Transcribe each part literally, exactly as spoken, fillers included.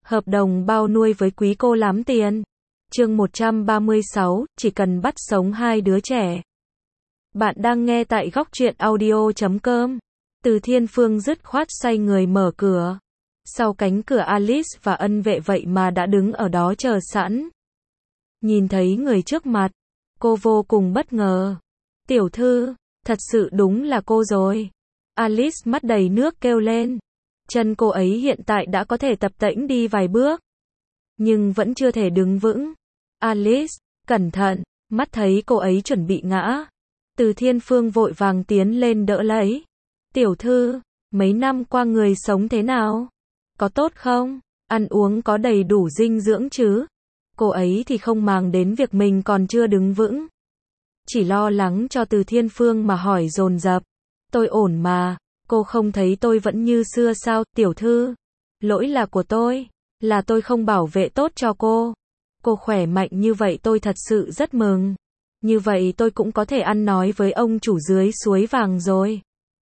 Hợp đồng bao nuôi với quý cô lắm tiền. Chương một trăm ba mươi sáu, chỉ cần bắt sống hai đứa trẻ. Bạn đang nghe tại góc truyện audio chấm com. Từ Thiên Phương dứt khoát xoay người mở cửa. Sau cánh cửa Alice và ân vệ vậy mà đã đứng ở đó chờ sẵn. Nhìn thấy người trước mặt, cô vô cùng bất ngờ. Tiểu thư, thật sự đúng là cô rồi. Alice mắt đầy nước kêu lên. Chân cô ấy hiện tại đã có thể tập tễnh đi vài bước, nhưng vẫn chưa thể đứng vững. Alice, cẩn thận, mắt thấy cô ấy chuẩn bị ngã. Từ Thiên Phương vội vàng tiến lên đỡ lấy. Tiểu thư, mấy năm qua người sống thế nào? Có tốt không? Ăn uống có đầy đủ dinh dưỡng chứ? Cô ấy thì không màng đến việc mình còn chưa đứng vững. Chỉ lo lắng cho Từ Thiên Phương mà hỏi dồn dập. Tôi ổn mà, cô không thấy tôi vẫn như xưa sao, tiểu thư? Lỗi là của tôi, là tôi không bảo vệ tốt cho cô. Cô khỏe mạnh như vậy tôi thật sự rất mừng. Như vậy tôi cũng có thể ăn nói với ông chủ dưới suối vàng rồi.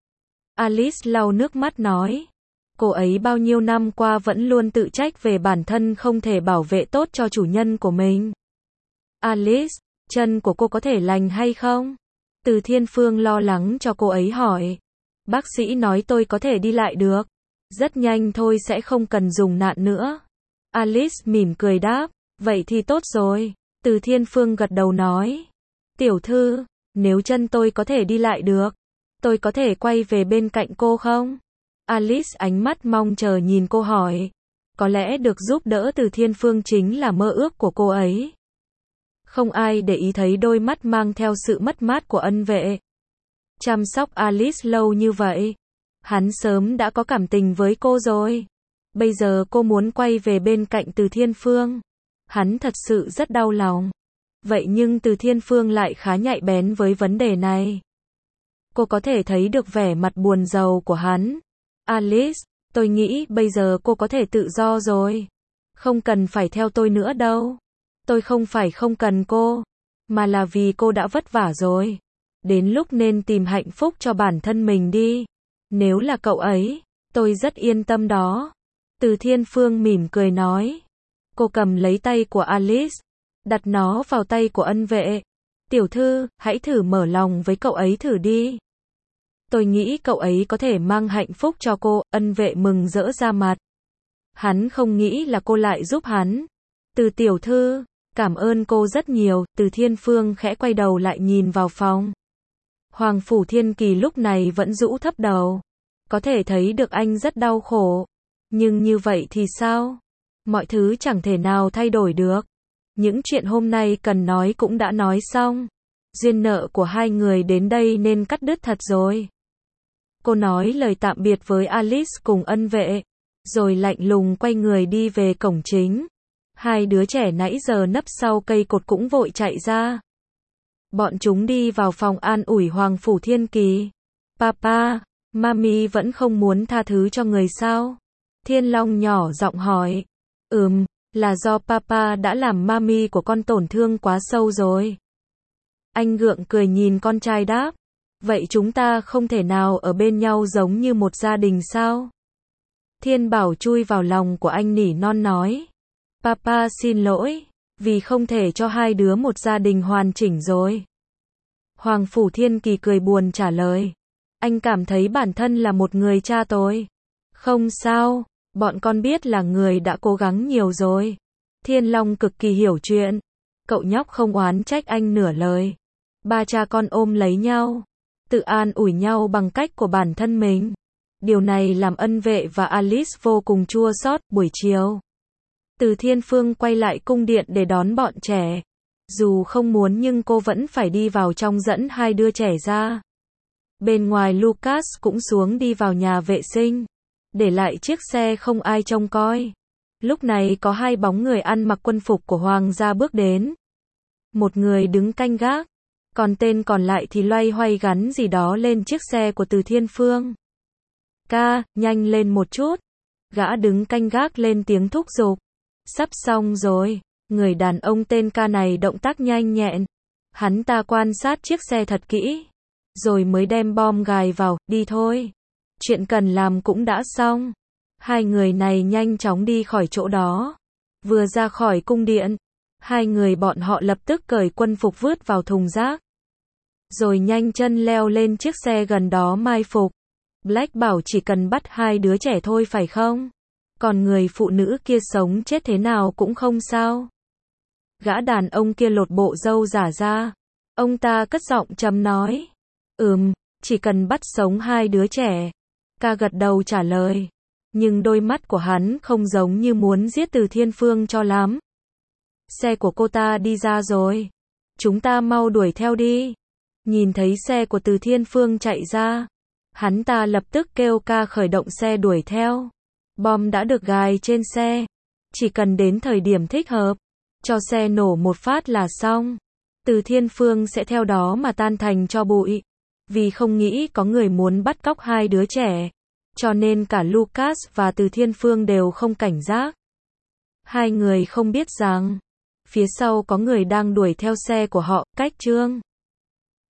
Alice lau nước mắt nói. Cô ấy bao nhiêu năm qua vẫn luôn tự trách về bản thân không thể bảo vệ tốt cho chủ nhân của mình. Alice, chân của cô có thể lành hay không? Từ Thiên Phương lo lắng cho cô ấy hỏi. Bác sĩ nói tôi có thể đi lại được. Rất nhanh thôi, sẽ không cần dùng nạn nữa. Alice mỉm cười đáp. Vậy thì tốt rồi. Từ Thiên Phương gật đầu nói. Tiểu thư, nếu chân tôi có thể đi lại được, tôi có thể quay về bên cạnh cô không? Alice ánh mắt mong chờ nhìn cô hỏi. Có lẽ được giúp đỡ Từ Thiên Phương chính là mơ ước của cô ấy. Không ai để ý thấy đôi mắt mang theo sự mất mát của ân vệ. Chăm sóc Alice lâu như vậy, hắn sớm đã có cảm tình với cô rồi. Bây giờ cô muốn quay về bên cạnh Từ Thiên Phương. Hắn thật sự rất đau lòng. Vậy nhưng Từ Thiên Phương lại khá nhạy bén với vấn đề này. Cô có thể thấy được vẻ mặt buồn rầu của hắn. Alice, tôi nghĩ bây giờ cô có thể tự do rồi. Không cần phải theo tôi nữa đâu. Tôi không phải không cần cô, mà là vì cô đã vất vả rồi. Đến lúc nên tìm hạnh phúc cho bản thân mình đi. Nếu là cậu ấy, tôi rất yên tâm đó. Từ Thiên Phương mỉm cười nói. Cô cầm lấy tay của Alice, đặt nó vào tay của ân vệ. Tiểu thư, hãy thử mở lòng với cậu ấy thử đi. Tôi nghĩ cậu ấy có thể mang hạnh phúc cho cô. Ân vệ mừng rỡ ra mặt. Hắn không nghĩ là cô lại giúp hắn. Từ tiểu thư, cảm ơn cô rất nhiều. Từ Thiên Phương khẽ quay đầu lại nhìn vào phòng. Hoàng Phủ Thiên Kỳ lúc này vẫn rũ thấp đầu. Có thể thấy được anh rất đau khổ. Nhưng như vậy thì sao? Mọi thứ chẳng thể nào thay đổi được. Những chuyện hôm nay cần nói cũng đã nói xong. Duyên nợ của hai người đến đây nên cắt đứt thật rồi. Cô nói lời tạm biệt với Alice cùng ân vệ, rồi lạnh lùng quay người đi về cổng chính. Hai đứa trẻ nãy giờ nấp sau cây cột cũng vội chạy ra. Bọn chúng đi vào phòng an ủi Hoàng Phủ Thiên Kỳ. Papa, Mami vẫn không muốn tha thứ cho người sao? Thiên Long nhỏ giọng hỏi. Ừm, là do Papa đã làm Mami của con tổn thương quá sâu rồi. Anh gượng cười nhìn con trai đáp. Vậy chúng ta không thể nào ở bên nhau giống như một gia đình sao? Thiên Bảo chui vào lòng của anh nỉ non nói. Papa xin lỗi, vì không thể cho hai đứa một gia đình hoàn chỉnh rồi. Hoàng Phủ Thiên Kỳ cười buồn trả lời. Anh cảm thấy bản thân là một người cha tôi. Không sao, bọn con biết là người đã cố gắng nhiều rồi. Thiên Long cực kỳ hiểu chuyện. Cậu nhóc không oán trách anh nửa lời. Ba cha con ôm lấy nhau, tự an ủi nhau bằng cách của bản thân mình. Điều này làm ân vệ và Alice vô cùng chua xót. Buổi chiều, Từ Thiên Phương quay lại cung điện để đón bọn trẻ. Dù không muốn nhưng cô vẫn phải đi vào trong dẫn hai đứa trẻ ra. Bên ngoài Lucas cũng xuống đi vào nhà vệ sinh, để lại chiếc xe không ai trông coi. Lúc này có hai bóng người ăn mặc quân phục của hoàng gia bước đến. Một người đứng canh gác, còn tên còn lại thì loay hoay gắn gì đó lên chiếc xe của Từ Thiên Phương. Ca, nhanh lên một chút. Gã đứng canh gác lên tiếng thúc giục. Sắp xong rồi. Người đàn ông tên Ca này động tác nhanh nhẹn. Hắn ta quan sát chiếc xe thật kỹ, rồi mới đem bom gài vào. Đi thôi. Chuyện cần làm cũng đã xong. Hai người này nhanh chóng đi khỏi chỗ đó. Vừa ra khỏi cung điện, hai người bọn họ lập tức cởi quân phục vứt vào thùng rác. Rồi nhanh chân leo lên chiếc xe gần đó mai phục. Black bảo chỉ cần bắt hai đứa trẻ thôi phải không? Còn người phụ nữ kia sống chết thế nào cũng không sao. Gã đàn ông kia lột bộ râu giả ra. Ông ta cất giọng trầm nói. Ừm, chỉ cần bắt sống hai đứa trẻ. Ca gật đầu trả lời. Nhưng đôi mắt của hắn không giống như muốn giết Từ Thiên Phương cho lắm. Xe của cô ta đi ra rồi. Chúng ta mau đuổi theo đi. Nhìn thấy xe của Từ Thiên Phương chạy ra, hắn ta lập tức kêu Ca khởi động xe đuổi theo. Bom đã được gài trên xe. Chỉ cần đến thời điểm thích hợp, cho xe nổ một phát là xong. Từ Thiên Phương sẽ theo đó mà tan thành tro bụi. Vì không nghĩ có người muốn bắt cóc hai đứa trẻ, cho nên cả Lucas và Từ Thiên Phương đều không cảnh giác. Hai người không biết rằng phía sau có người đang đuổi theo xe của họ, cách Trương